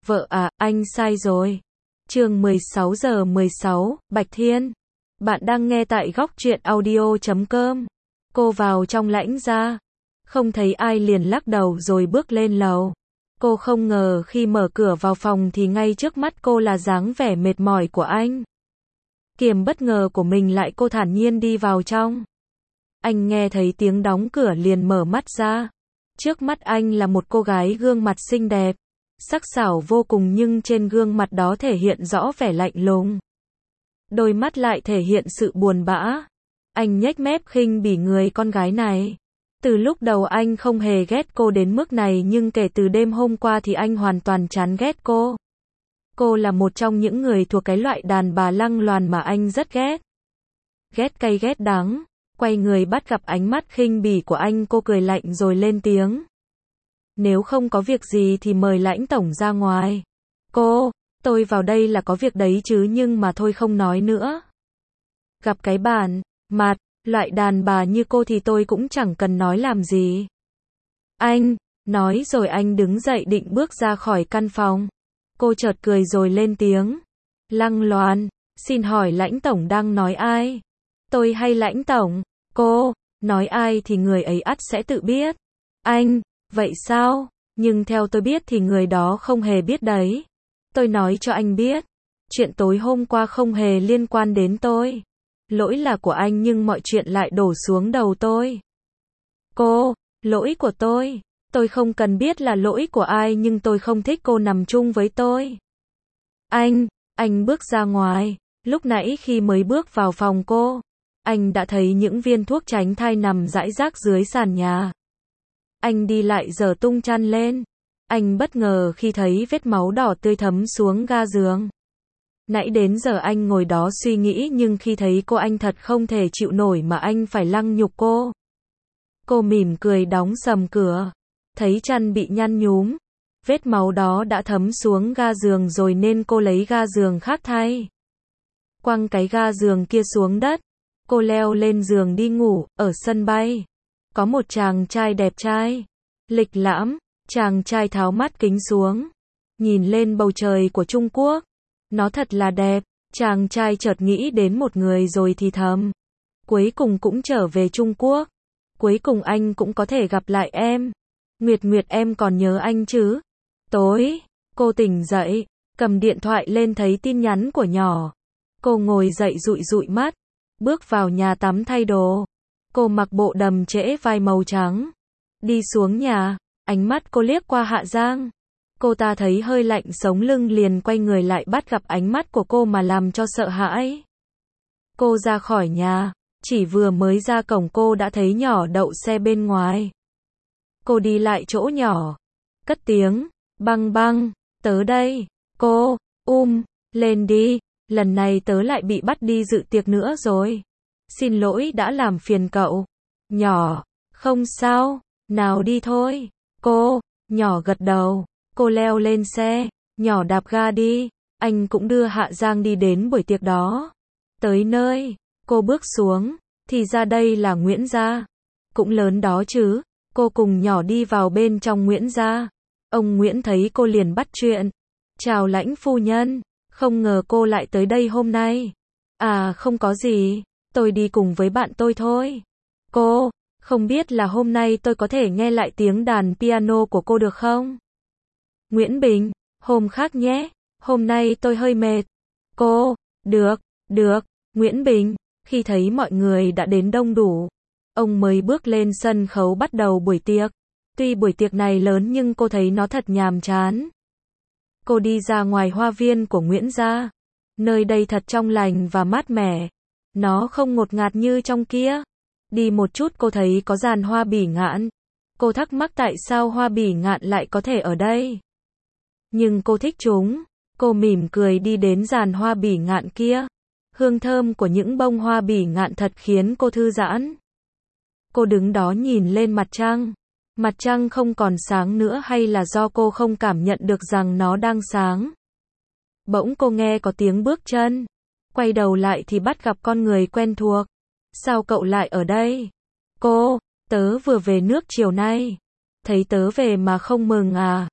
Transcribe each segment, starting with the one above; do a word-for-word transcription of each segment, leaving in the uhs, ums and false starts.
Vợ à, anh sai rồi. Chương mười sáu giờ mười sáu, Bạch Thiên. Bạn đang nghe tại góc truyện audio chấm com. Cô vào trong lãnh ra. Không thấy ai liền lắc đầu rồi bước lên lầu. Cô không ngờ khi mở cửa vào phòng thì ngay trước mắt cô là dáng vẻ mệt mỏi của anh. Kiềm bất ngờ của mình lại cô thản nhiên đi vào trong. Anh nghe thấy tiếng đóng cửa liền mở mắt ra. Trước mắt anh là một cô gái gương mặt xinh đẹp, sắc sảo vô cùng nhưng trên gương mặt đó thể hiện rõ vẻ lạnh lùng. Đôi mắt lại thể hiện sự buồn bã. Anh nhếch mép khinh bỉ người con gái này. Từ lúc đầu anh không hề ghét cô đến mức này nhưng kể từ đêm hôm qua thì anh hoàn toàn chán ghét cô. Cô là một trong những người thuộc cái loại đàn bà lăng loàn mà anh rất ghét. Ghét cay ghét đắng. Quay người bắt gặp ánh mắt khinh bỉ của anh, cô cười lạnh rồi lên tiếng. Nếu không có việc gì thì mời Lãnh tổng ra ngoài. Cô, tôi vào đây là có việc đấy chứ nhưng mà thôi không nói nữa. Gặp cái bản mặt, loại đàn bà như cô thì tôi cũng chẳng cần nói làm gì. Anh, nói rồi anh đứng dậy định bước ra khỏi căn phòng. Cô chợt cười rồi lên tiếng. Lăng loàn, xin hỏi Lãnh tổng đang nói ai? Tôi hay Lãnh tổng? Cô, nói ai thì người ấy ắt sẽ tự biết. Anh, vậy sao? Nhưng theo tôi biết thì người đó không hề biết đấy. Tôi nói cho anh biết. Chuyện tối hôm qua không hề liên quan đến tôi. Lỗi là của anh nhưng mọi chuyện lại đổ xuống đầu tôi. Cô, lỗi của tôi. Tôi không cần biết là lỗi của ai nhưng tôi không thích cô nằm chung với tôi. Anh, anh bước ra ngoài. Lúc nãy khi mới bước vào phòng cô, anh đã thấy những viên thuốc tránh thai nằm rải rác dưới sàn nhà. Anh đi lại giở tung chăn lên. Anh bất ngờ khi thấy vết máu đỏ tươi thấm xuống ga giường. Nãy đến giờ anh ngồi đó suy nghĩ nhưng khi thấy cô anh thật không thể chịu nổi mà anh phải lăng nhục cô. Cô mỉm cười đóng sầm cửa. Thấy chăn bị nhăn nhúm. Vết máu đó đã thấm xuống ga giường rồi nên cô lấy ga giường khác thay. Quăng cái ga giường kia xuống đất. Cô leo lên giường đi ngủ. Ở sân bay có một chàng trai đẹp trai, lịch lãm. Chàng trai tháo mắt kính xuống, nhìn lên bầu trời của Trung Quốc. Nó thật là đẹp. Chàng trai chợt nghĩ đến một người rồi thì thầm. Cuối cùng cũng trở về Trung Quốc. Cuối cùng anh cũng có thể gặp lại em. Nguyệt Nguyệt em còn nhớ anh chứ? Tối, cô tỉnh dậy, cầm điện thoại lên thấy tin nhắn của nhỏ. Cô ngồi dậy dụi dụi mắt, bước vào nhà tắm thay đồ. Cô mặc bộ đầm trễ vai màu trắng. Đi xuống nhà, ánh mắt cô liếc qua Hạ Giang. Cô ta thấy hơi lạnh sống lưng liền quay người lại bắt gặp ánh mắt của cô mà làm cho sợ hãi. Cô ra khỏi nhà, chỉ vừa mới ra cổng cô đã thấy nhỏ đậu xe bên ngoài. Cô đi lại chỗ nhỏ, cất tiếng, băng băng, tớ đây. Cô, um, lên đi, lần này tớ lại bị bắt đi dự tiệc nữa rồi. Xin lỗi đã làm phiền cậu. Nhỏ, không sao, nào đi thôi. Cô, nhỏ gật đầu. Cô leo lên xe, nhỏ đạp ga đi. Anh cũng đưa Hạ Giang đi đến buổi tiệc đó. Tới nơi, cô bước xuống, thì ra đây là Nguyễn gia. Cũng lớn đó chứ. Cô cùng nhỏ đi vào bên trong Nguyễn gia. Ông Nguyễn thấy cô liền bắt chuyện. Chào Lãnh phu nhân, không ngờ cô lại tới đây hôm nay. À không có gì, tôi đi cùng với bạn tôi thôi. Cô, không biết là hôm nay tôi có thể nghe lại tiếng đàn piano của cô được không? Nguyễn Bình, hôm khác nhé, hôm nay tôi hơi mệt. Cô, được, được, Nguyễn Bình, khi thấy mọi người đã đến đông đủ, ông mới bước lên sân khấu bắt đầu buổi tiệc. Tuy buổi tiệc này lớn nhưng cô thấy nó thật nhàm chán. Cô đi ra ngoài hoa viên của Nguyễn gia. Nơi đây thật trong lành và mát mẻ. Nó không ngột ngạt như trong kia. Đi một chút cô thấy có giàn hoa bỉ ngạn. Cô thắc mắc tại sao hoa bỉ ngạn lại có thể ở đây. Nhưng cô thích chúng. Cô mỉm cười đi đến giàn hoa bỉ ngạn kia. Hương thơm của những bông hoa bỉ ngạn thật khiến cô thư giãn. Cô đứng đó nhìn lên mặt trăng. Mặt trăng không còn sáng nữa hay là do cô không cảm nhận được rằng nó đang sáng. Bỗng cô nghe có tiếng bước chân. Quay đầu lại thì bắt gặp con người quen thuộc. Sao cậu lại ở đây? Cô, tớ vừa về nước chiều nay. Thấy tớ về mà không mừng à?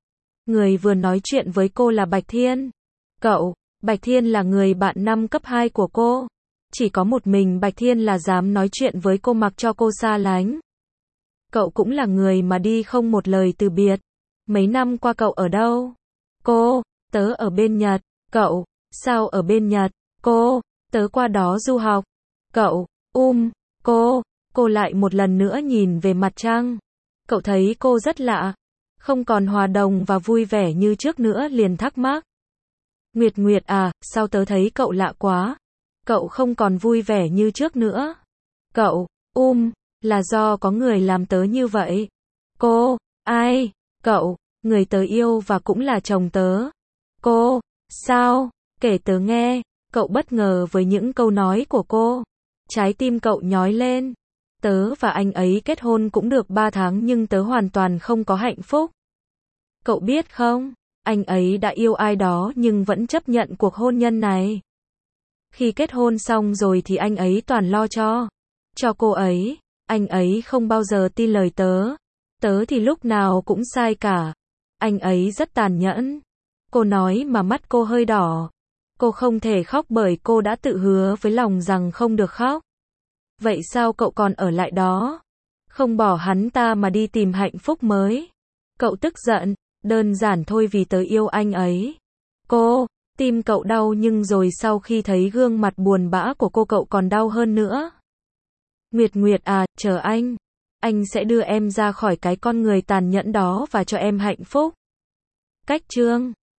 Người vừa nói chuyện với cô là Bạch Thiên. Cậu, Bạch Thiên là người bạn năm cấp hai của cô. Chỉ có một mình Bạch Thiên là dám nói chuyện với cô mặc cho cô xa lánh. Cậu cũng là người mà đi không một lời từ biệt. Mấy năm qua cậu ở đâu? Cô, tớ ở bên Nhật. Cậu, sao ở bên Nhật? Cô, tớ qua đó du học. Cậu, um, cô, cô lại một lần nữa nhìn về mặt trăng. Cậu thấy cô rất lạ, không còn hòa đồng và vui vẻ như trước nữa liền thắc mắc. Nguyệt Nguyệt à, sao tớ thấy cậu lạ quá? Cậu không còn vui vẻ như trước nữa. Cậu, um, là do có người làm tớ như vậy. Cô, ai? Cậu, người tớ yêu và cũng là chồng tớ. Cô, sao? Kể tớ nghe. Cậu bất ngờ với những câu nói của cô. Trái tim cậu nhói lên. Tớ và anh ấy kết hôn cũng được ba tháng nhưng tớ hoàn toàn không có hạnh phúc. Cậu biết không, anh ấy đã yêu ai đó nhưng vẫn chấp nhận cuộc hôn nhân này. Khi kết hôn xong rồi thì anh ấy toàn lo cho. Cho cô ấy, anh ấy không bao giờ tin lời tớ. Tớ thì lúc nào cũng sai cả. Anh ấy rất tàn nhẫn. Cô nói mà mắt cô hơi đỏ. Cô không thể khóc bởi cô đã tự hứa với lòng rằng không được khóc. Vậy sao cậu còn ở lại đó? Không bỏ hắn ta mà đi tìm hạnh phúc mới. Cậu tức giận, đơn giản thôi vì tớ yêu anh ấy. Cô, tim cậu đau nhưng rồi sau khi thấy gương mặt buồn bã của cô cậu còn đau hơn nữa. Nguyệt Nguyệt à, chờ anh. Anh sẽ đưa em ra khỏi cái con người tàn nhẫn đó và cho em hạnh phúc. Cách chương